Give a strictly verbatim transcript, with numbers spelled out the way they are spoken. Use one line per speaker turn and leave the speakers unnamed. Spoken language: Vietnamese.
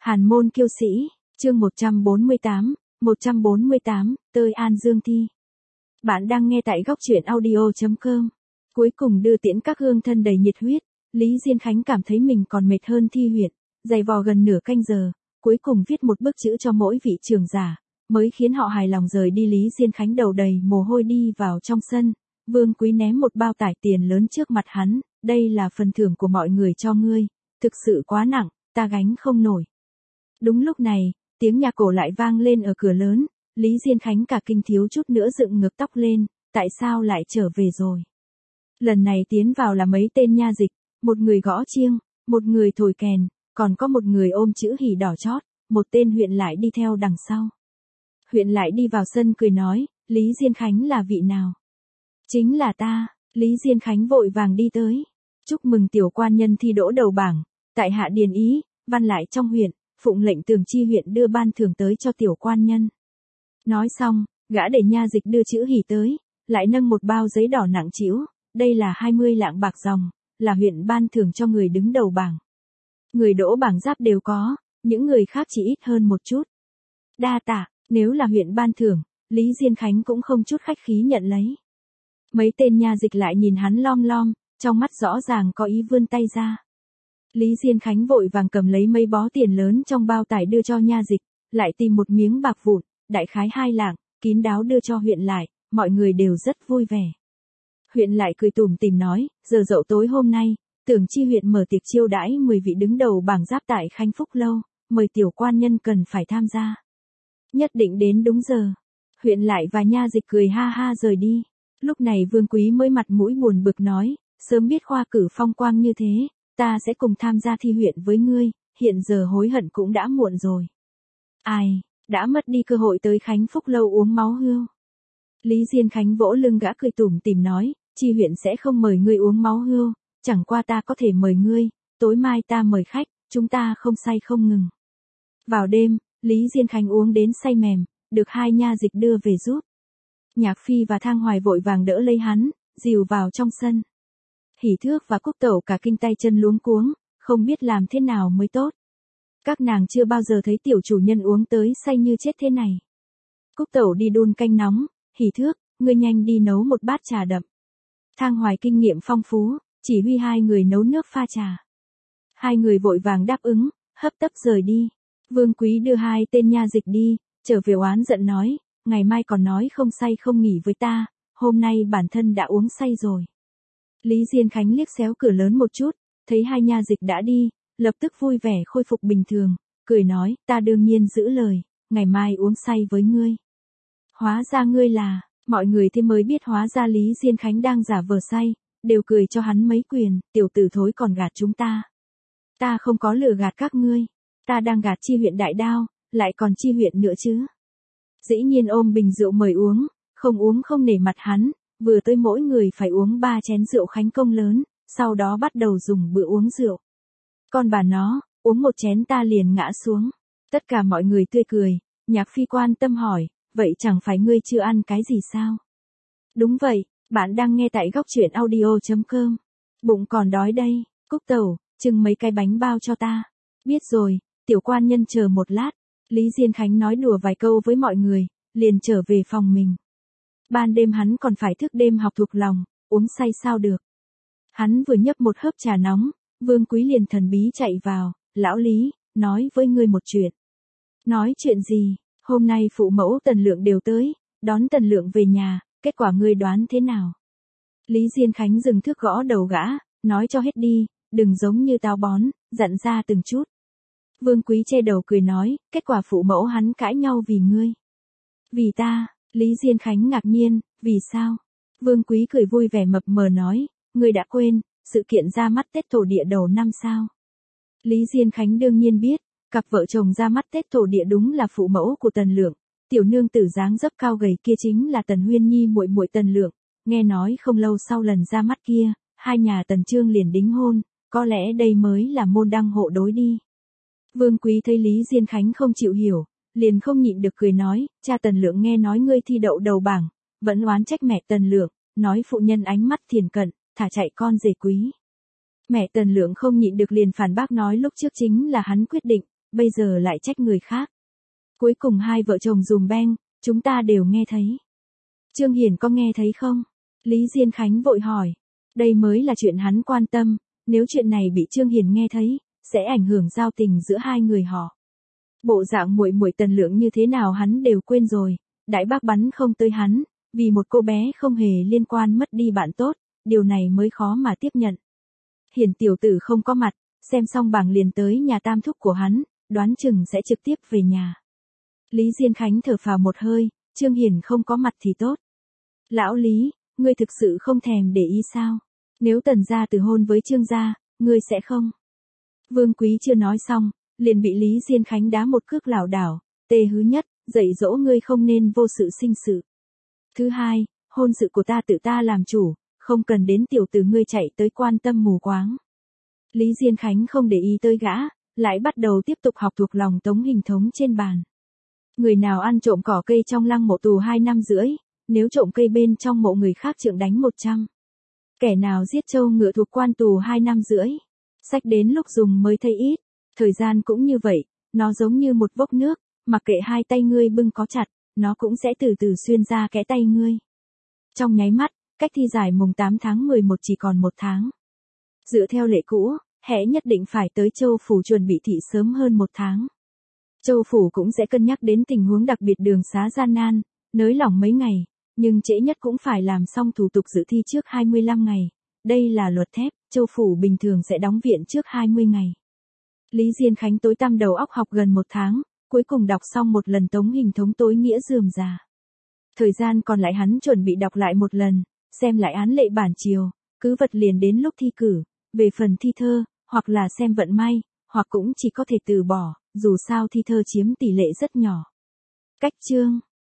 Hàn môn kiêu sĩ, chương một trăm bốn mươi tám, một trăm bốn mươi tám, Tơi An Dương Thi. Bạn đang nghe tại góc truyện audio chấm com. Cuối cùng đưa tiễn các hương thân đầy nhiệt huyết, Lý Diên Khánh cảm thấy mình còn mệt hơn Thi Huyện, dày vò gần nửa canh giờ, cuối cùng viết một bức chữ cho mỗi vị trưởng giả, mới khiến họ hài lòng rời đi. Lý Diên Khánh đầu đầy mồ hôi đi vào trong sân, Vương Quý ném một bao tải tiền lớn trước mặt hắn, đây là phần thưởng của mọi người cho ngươi, thực sự quá nặng, ta gánh không nổi. Đúng lúc này, tiếng nhạc cổ lại vang lên ở cửa lớn, Lý Diên Khánh cả kinh thiếu chút nữa dựng ngược tóc lên, tại sao lại trở về rồi? Lần này tiến vào là mấy tên nha dịch, một người gõ chiêng, một người thổi kèn, còn có một người ôm chữ hỉ đỏ chót, một tên huyện lại đi theo đằng sau. Huyện lại đi vào sân cười nói, Lý Diên Khánh là vị nào? Chính là ta, Lý Diên Khánh vội vàng đi tới. Chúc mừng tiểu quan nhân thi đỗ đầu bảng, tại hạ điền ý, văn lại trong huyện, phụng lệnh Tường Chi huyện đưa ban thưởng tới cho tiểu quan nhân. Nói xong, gã để nha dịch đưa chữ hỉ tới, lại nâng một bao giấy đỏ nặng trĩu, đây là hai mươi lạng bạc dòng, là huyện ban thưởng cho người đứng đầu bảng. Người đỗ bảng giáp đều có, những người khác chỉ ít hơn một chút. Đa tạ, nếu là huyện ban thưởng, Lý Diên Khánh cũng không chút khách khí nhận lấy. Mấy tên nha dịch lại nhìn hắn lom lom, trong mắt rõ ràng có ý vươn tay ra. Lý Diên Khánh vội vàng cầm lấy mấy bó tiền lớn trong bao tải đưa cho nha dịch, lại tìm một miếng bạc vụn, đại khái hai lạng, kín đáo đưa cho huyện lại, mọi người đều rất vui vẻ. Huyện lại cười tủm tỉm nói, giờ dậu tối hôm nay, Tường Chi huyện mở tiệc chiêu đãi mười vị đứng đầu bảng giáp tại Khánh Phúc lâu, mời tiểu quan nhân cần phải tham gia. Nhất định đến đúng giờ. Huyện lại và nha dịch cười ha ha rời đi. Lúc này Vương Quý mới mặt mũi buồn bực nói, sớm biết khoa cử phong quang như thế, ta sẽ cùng tham gia thi huyện với ngươi, hiện giờ hối hận cũng đã muộn rồi. Ai, đã mất đi cơ hội tới Khánh Phúc lâu uống máu hươu. Lý Diên Khánh vỗ lưng gã cười tủm tỉm nói, Chi huyện sẽ không mời ngươi uống máu hươu, chẳng qua ta có thể mời ngươi, tối mai ta mời khách, chúng ta không say không ngừng. Vào đêm, Lý Diên Khánh uống đến say mềm, được hai nha dịch đưa về giúp. Nhạc Phi và Thang Hoài vội vàng đỡ lấy hắn, dìu vào trong sân. Hỉ Thước và Cúc Tẩu cả kinh tay chân luống cuống, không biết làm thế nào mới tốt. Các nàng chưa bao giờ thấy tiểu chủ nhân uống tới say như chết thế này. Cúc Tẩu đi đun canh nóng, Hỉ Thước, ngươi nhanh đi nấu một bát trà đậm. Thang Hoài kinh nghiệm phong phú, chỉ huy hai người nấu nước pha trà. Hai người vội vàng đáp ứng, hấp tấp rời đi. Vương Quý đưa hai tên nha dịch đi, trở về oán giận nói, ngày mai còn nói không say không nghỉ với ta, hôm nay bản thân đã uống say rồi. Lý Diên Khánh liếc xéo cửa lớn một chút, thấy hai nha dịch đã đi, lập tức vui vẻ khôi phục bình thường, cười nói, ta đương nhiên giữ lời, ngày mai uống say với ngươi. Hóa ra ngươi là, mọi người thế mới biết hóa ra Lý Diên Khánh đang giả vờ say, đều cười cho hắn mấy quyền, tiểu tử thối còn gạt chúng ta. Ta không có lừa gạt các ngươi, ta đang gạt Chi huyện đại đao, lại còn Chi huyện nữa chứ. Dĩ nhiên ôm bình rượu mời uống, không uống không nể mặt hắn, vừa tới mỗi người phải uống ba chén rượu khánh công lớn, sau đó bắt đầu dùng bữa uống rượu. Con bà nó, uống một chén ta liền ngã xuống. Tất cả mọi người tươi cười, Nhạc Phi quan tâm hỏi, vậy chẳng phải ngươi chưa ăn cái gì sao? Đúng vậy, bạn đang nghe tại góc truyện audio chấm com. Bụng còn đói đây, Cúc Tẩu, chừng mấy cái bánh bao cho ta. Biết rồi, tiểu quan nhân chờ một lát. Lý Diên Khánh nói đùa vài câu với mọi người, liền trở về phòng mình. Ban đêm hắn còn phải thức đêm học thuộc lòng, uống say sao được. Hắn vừa nhấp một hớp trà nóng, Vương Quý liền thần bí chạy vào, lão Lý, nói với ngươi một chuyện. Nói chuyện gì, hôm nay phụ mẫu Tần Lượng đều tới, đón Tần Lượng về nhà, kết quả ngươi đoán thế nào? Lý Diên Khánh dừng thước gõ đầu gã, nói cho hết đi, đừng giống như táo bón, dặn ra từng chút. Vương Quý che đầu cười nói, kết quả phụ mẫu hắn cãi nhau vì ngươi. Vì ta, Lý Diên Khánh ngạc nhiên, vì sao? Vương Quý cười vui vẻ mập mờ nói, ngươi đã quên, sự kiện ra mắt Tết thổ địa đầu năm sao? Lý Diên Khánh đương nhiên biết, cặp vợ chồng ra mắt Tết thổ địa đúng là phụ mẫu của Tần Lượng, tiểu nương tử dáng dấp cao gầy kia chính là Tần Huyên Nhi muội muội Tần Lượng, nghe nói không lâu sau lần ra mắt kia, hai nhà Tần Trương liền đính hôn, có lẽ đây mới là môn đăng hộ đối đi. Vương Quý thấy Lý Diên Khánh không chịu hiểu, liền không nhịn được cười nói, cha Tần Lượng nghe nói ngươi thi đậu đầu bảng, vẫn oán trách mẹ Tần Lượng, nói phụ nhân ánh mắt thiền cận, thả chạy con rể quý. Mẹ Tần Lượng không nhịn được liền phản bác nói lúc trước chính là hắn quyết định, bây giờ lại trách người khác. Cuối cùng hai vợ chồng dùm beng, chúng ta đều nghe thấy. Trương Hiền có nghe thấy không? Lý Diên Khánh vội hỏi. Đây mới là chuyện hắn quan tâm, nếu chuyện này bị Trương Hiền nghe thấy, sẽ ảnh hưởng giao tình giữa hai người họ. Bộ dạng muội muội Tần Lượng như thế nào hắn đều quên rồi, đại bác bắn không tới hắn, vì một cô bé không hề liên quan mất đi bạn tốt, điều này mới khó mà tiếp nhận. Hiền tiểu tử không có mặt, xem xong bảng liền tới nhà tam thúc của hắn, đoán chừng sẽ trực tiếp về nhà. Lý Diên Khánh thở phào một hơi, Trương Hiền không có mặt thì tốt. Lão Lý, ngươi thực sự không thèm để ý sao? Nếu Tần gia từ hôn với Trương gia, ngươi sẽ không? Vương Quý chưa nói xong, liền bị Lý Diên Khánh đá một cước lảo đảo. Tê hứ nhất, dạy dỗ ngươi không nên vô sự sinh sự. Thứ hai, hôn sự của ta tự ta làm chủ, không cần đến tiểu tử ngươi chạy tới quan tâm mù quáng. Lý Diên Khánh không để ý tới gã, lại bắt đầu tiếp tục học thuộc lòng tống hình thống trên bàn. Người nào ăn trộm cỏ cây trong lăng mộ tù hai năm rưỡi, nếu trộm cây bên trong mộ người khác trượng đánh một trăm. Kẻ nào giết trâu ngựa thuộc quan tù hai năm rưỡi. Sách đến lúc dùng mới thấy ít, thời gian cũng như vậy, nó giống như một vốc nước, mặc kệ hai tay ngươi bưng có chặt, nó cũng sẽ từ từ xuyên ra kẽ tay ngươi. Trong nháy mắt, cách thi giải mùng tám tháng mười một chỉ còn một tháng. Dựa theo lệ cũ, hễ nhất định phải tới Châu Phủ chuẩn bị thị sớm hơn một tháng. Châu Phủ cũng sẽ cân nhắc đến tình huống đặc biệt đường xá gian nan, nới lỏng mấy ngày, nhưng trễ nhất cũng phải làm xong thủ tục dự thi trước hai mươi lăm ngày. Đây là luật thép, Châu Phủ bình thường sẽ đóng viện trước hai mươi ngày. Lý Diên Khánh tối tăm đầu óc học gần một tháng, cuối cùng đọc xong một lần tống hình thống tối nghĩa rườm rà. Thời gian còn lại hắn chuẩn bị đọc lại một lần, xem lại án lệ bản chiều, cứ vật liền đến lúc thi cử, về phần thi thơ, hoặc là xem vận may, hoặc cũng chỉ có thể từ bỏ, dù sao thi thơ chiếm tỷ lệ rất nhỏ. Cách chương